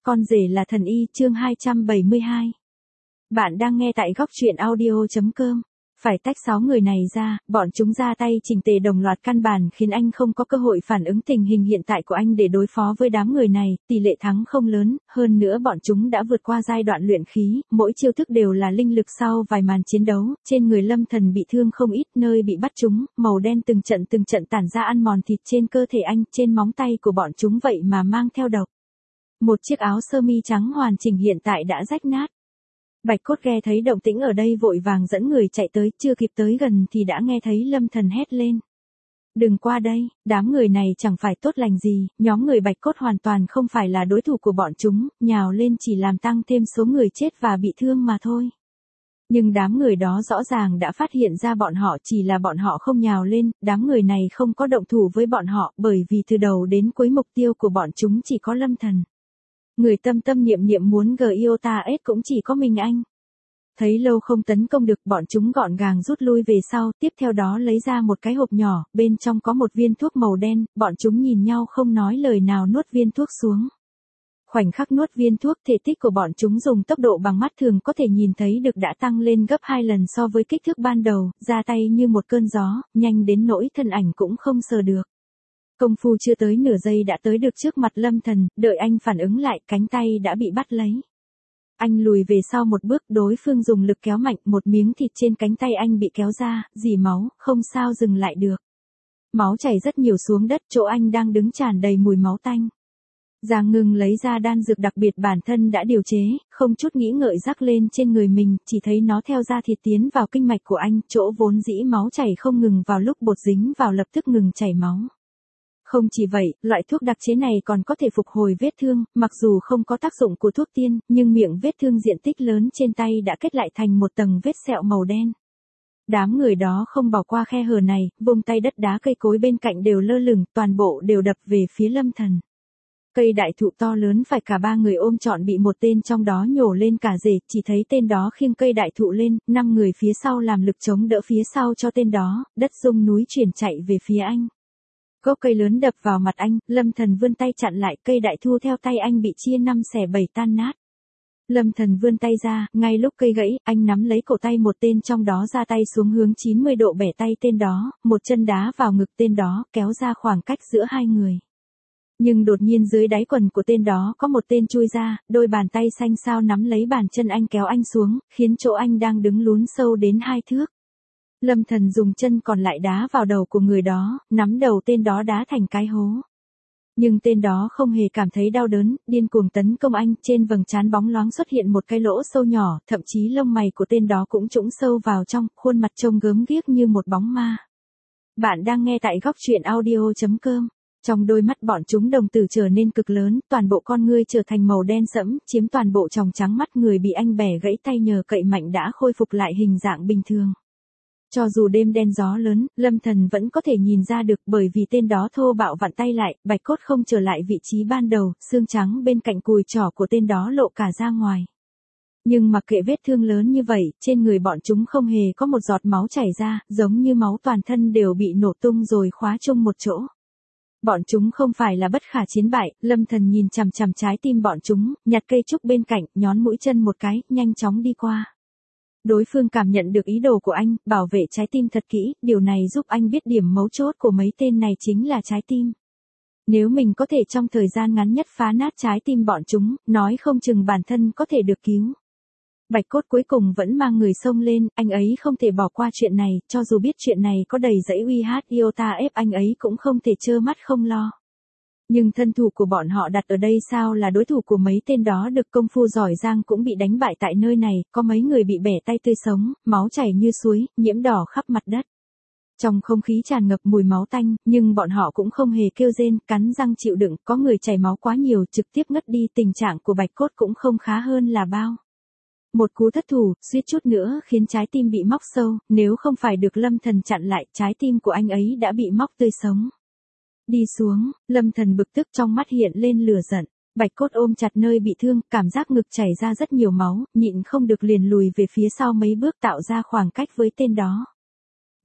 Con rể là thần y, chương 272. Bạn đang nghe tại góc truyện audio.com. Phải tách 6 người này ra, bọn chúng ra tay chỉnh tề đồng loạt căn bản khiến anh không có cơ hội phản ứng tình hình hiện tại của anh để đối phó với đám người này, tỷ lệ thắng không lớn, hơn nữa bọn chúng đã vượt qua giai đoạn luyện khí, mỗi chiêu thức đều là linh lực sau vài màn chiến đấu, trên người Lâm Thần bị thương không ít, nơi bị bắt chúng, màu đen từng trận tản ra ăn mòn thịt trên cơ thể anh, trên móng tay của bọn chúng vậy mà mang theo độc. Một chiếc áo sơ mi trắng hoàn chỉnh hiện tại đã rách nát. Bạch Cốt nghe thấy động tĩnh ở đây vội vàng dẫn người chạy tới, chưa kịp tới gần thì đã nghe thấy Lâm Thần hét lên. Đừng qua đây, đám người này chẳng phải tốt lành gì, nhóm người Bạch Cốt hoàn toàn không phải là đối thủ của bọn chúng, nhào lên chỉ làm tăng thêm số người chết và bị thương mà thôi. Nhưng đám người đó rõ ràng đã phát hiện ra bọn họ, chỉ là bọn họ không nhào lên, đám người này không có động thủ với bọn họ bởi vì từ đầu đến cuối mục tiêu của bọn chúng chỉ có Lâm Thần. Người tâm tâm niệm niệm muốn Giota S cũng chỉ có mình anh. Thấy lâu không tấn công được, bọn chúng gọn gàng rút lui về sau, tiếp theo đó lấy ra một cái hộp nhỏ, bên trong có một viên thuốc màu đen, bọn chúng nhìn nhau không nói lời nào nuốt viên thuốc xuống. Khoảnh khắc nuốt viên thuốc, thể tích của bọn chúng dùng tốc độ bằng mắt thường có thể nhìn thấy được đã tăng lên gấp 2 lần so với kích thước ban đầu, ra tay như một cơn gió, nhanh đến nỗi thân ảnh cũng không sờ được. Công phu chưa tới nửa giây đã tới được trước mặt Lâm Thần, đợi anh phản ứng lại, cánh tay đã bị bắt lấy. Anh lùi về sau một bước, đối phương dùng lực kéo mạnh, một miếng thịt trên cánh tay anh bị kéo ra, rỉ máu, không sao dừng lại được. Máu chảy rất nhiều xuống đất, chỗ anh đang đứng tràn đầy mùi máu tanh. Giang Ngưng lấy ra đan dược đặc biệt bản thân đã điều chế, không chút nghĩ ngợi rắc lên trên người mình, chỉ thấy nó theo da thịt tiến vào kinh mạch của anh, chỗ vốn dĩ máu chảy không ngừng vào lúc bột dính vào lập tức ngừng chảy máu. Không chỉ vậy, loại thuốc đặc chế này còn có thể phục hồi vết thương, mặc dù không có tác dụng của thuốc tiên, nhưng miệng vết thương diện tích lớn trên tay đã kết lại thành một tầng vết sẹo màu đen. Đám người đó không bỏ qua khe hở này, vùng tay đất đá cây cối bên cạnh đều lơ lửng, toàn bộ đều đập về phía Lâm Thần. Cây đại thụ to lớn phải cả 3 người ôm trọn bị một tên trong đó nhổ lên cả rễ, chỉ thấy tên đó khiêng cây đại thụ lên, 5 người phía sau làm lực chống đỡ phía sau cho tên đó, đất rung núi chuyển chạy về phía anh. Gốc cây lớn đập vào mặt anh, Lâm Thần vươn tay chặn lại, cây đại thụ theo tay anh bị chia 5 xẻ 7 tan nát. Lâm Thần vươn tay ra, ngay lúc cây gãy, anh nắm lấy cổ tay một tên trong đó ra tay xuống hướng 90 độ bẻ tay tên đó, một chân đá vào ngực tên đó, kéo ra khoảng cách giữa hai người. Nhưng đột nhiên dưới đáy quần của tên đó có một tên chui ra, đôi bàn tay xanh xao nắm lấy bàn chân anh kéo anh xuống, khiến chỗ anh đang đứng lún sâu đến 2 thước. Lâm Thần dùng chân còn lại đá vào đầu của người đó, nắm đầu tên đó đá thành cái hố. Nhưng tên đó không hề cảm thấy đau đớn, điên cuồng tấn công anh, trên vầng trán bóng loáng xuất hiện một cái lỗ sâu nhỏ, thậm chí lông mày của tên đó cũng trũng sâu vào trong, khuôn mặt trông gớm ghiếc như một bóng ma. Bạn đang nghe tại góc truyện audio.com. Trong đôi mắt bọn chúng đồng tử trở nên cực lớn, toàn bộ con ngươi trở thành màu đen sẫm, chiếm toàn bộ tròng trắng mắt người bị anh bẻ gãy tay nhờ cậy mạnh đã khôi phục lại hình dạng bình thường. Cho dù đêm đen gió lớn, Lâm Thần vẫn có thể nhìn ra được bởi vì tên đó thô bạo vặn tay lại, Bạch Cốt không trở lại vị trí ban đầu, xương trắng bên cạnh cùi trỏ của tên đó lộ cả ra ngoài. Nhưng mặc kệ vết thương lớn như vậy, trên người bọn chúng không hề có một giọt máu chảy ra, giống như máu toàn thân đều bị nổ tung rồi khóa chung một chỗ. Bọn chúng không phải là bất khả chiến bại, Lâm Thần nhìn chằm chằm trái tim bọn chúng, nhặt cây trúc bên cạnh, nhón mũi chân một cái, nhanh chóng đi qua. Đối phương cảm nhận được ý đồ của anh, bảo vệ trái tim thật kỹ, điều này giúp anh biết điểm mấu chốt của mấy tên này chính là trái tim. Nếu mình có thể trong thời gian ngắn nhất phá nát trái tim bọn chúng, nói không chừng bản thân có thể được cứu. Bạch Cốt cuối cùng vẫn mang người xông lên, anh ấy không thể bỏ qua chuyện này, cho dù biết chuyện này có đầy dẫy Giota F anh ấy cũng không thể trơ mắt không lo. Nhưng thân thủ của bọn họ đặt ở đây sao là đối thủ của mấy tên đó được, công phu giỏi giang cũng bị đánh bại tại nơi này, có mấy người bị bẻ tay tươi sống, máu chảy như suối, nhiễm đỏ khắp mặt đất. Trong không khí tràn ngập mùi máu tanh, nhưng bọn họ cũng không hề kêu rên, cắn răng chịu đựng, có người chảy máu quá nhiều trực tiếp ngất đi, tình trạng của Bạch Cốt cũng không khá hơn là bao. Một cú thất thủ, suýt chút nữa khiến trái tim bị móc sâu, nếu không phải được Lâm Thần chặn lại, trái tim của anh ấy đã bị móc tươi sống. Đi xuống, Lâm Thần bực tức, trong mắt hiện lên lửa giận. Bạch Cốt ôm chặt nơi bị thương, cảm giác ngực chảy ra rất nhiều máu, nhịn không được liền lùi về phía sau mấy bước tạo ra khoảng cách với tên đó.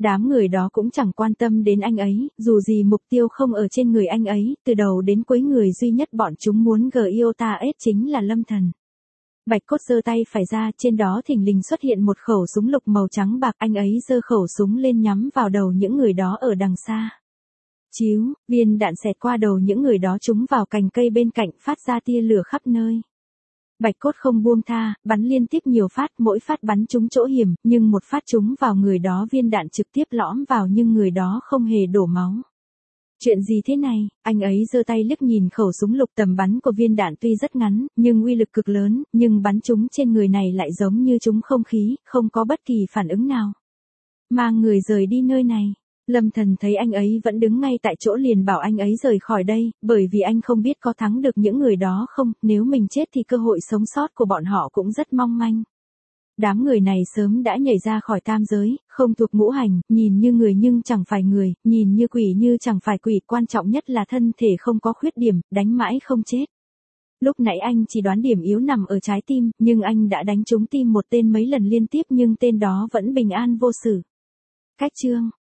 Đám người đó cũng chẳng quan tâm đến anh ấy, dù gì mục tiêu không ở trên người anh ấy, từ đầu đến cuối người duy nhất bọn chúng muốn GIOTA-S chính là Lâm Thần. Bạch Cốt giơ tay phải ra, trên đó thình lình xuất hiện một khẩu súng lục màu trắng bạc, anh ấy giơ khẩu súng lên nhắm vào đầu những người đó ở đằng xa. Chíu, viên đạn xẹt qua đầu những người đó trúng vào cành cây bên cạnh, phát ra tia lửa khắp nơi. Bạch Cốt không buông tha, bắn liên tiếp nhiều phát, mỗi phát bắn trúng chỗ hiểm, nhưng một phát trúng vào người đó viên đạn trực tiếp lõm vào nhưng người đó không hề đổ máu. Chuyện gì thế này? Anh ấy giơ tay liếc nhìn khẩu súng lục, tầm bắn của viên đạn tuy rất ngắn, nhưng uy lực cực lớn, nhưng bắn trúng trên người này lại giống như trúng không khí, không có bất kỳ phản ứng nào. Mang người rời đi nơi này. Lâm Thần thấy anh ấy vẫn đứng ngay tại chỗ liền bảo anh ấy rời khỏi đây, bởi vì anh không biết có thắng được những người đó không, nếu mình chết thì cơ hội sống sót của bọn họ cũng rất mong manh. Đám người này sớm đã nhảy ra khỏi tam giới, không thuộc ngũ hành, nhìn như người nhưng chẳng phải người, nhìn như quỷ như chẳng phải quỷ, quan trọng nhất là thân thể không có khuyết điểm, đánh mãi không chết. Lúc nãy anh chỉ đoán điểm yếu nằm ở trái tim, nhưng anh đã đánh trúng tim một tên mấy lần liên tiếp nhưng tên đó vẫn bình an vô sự. Cách chương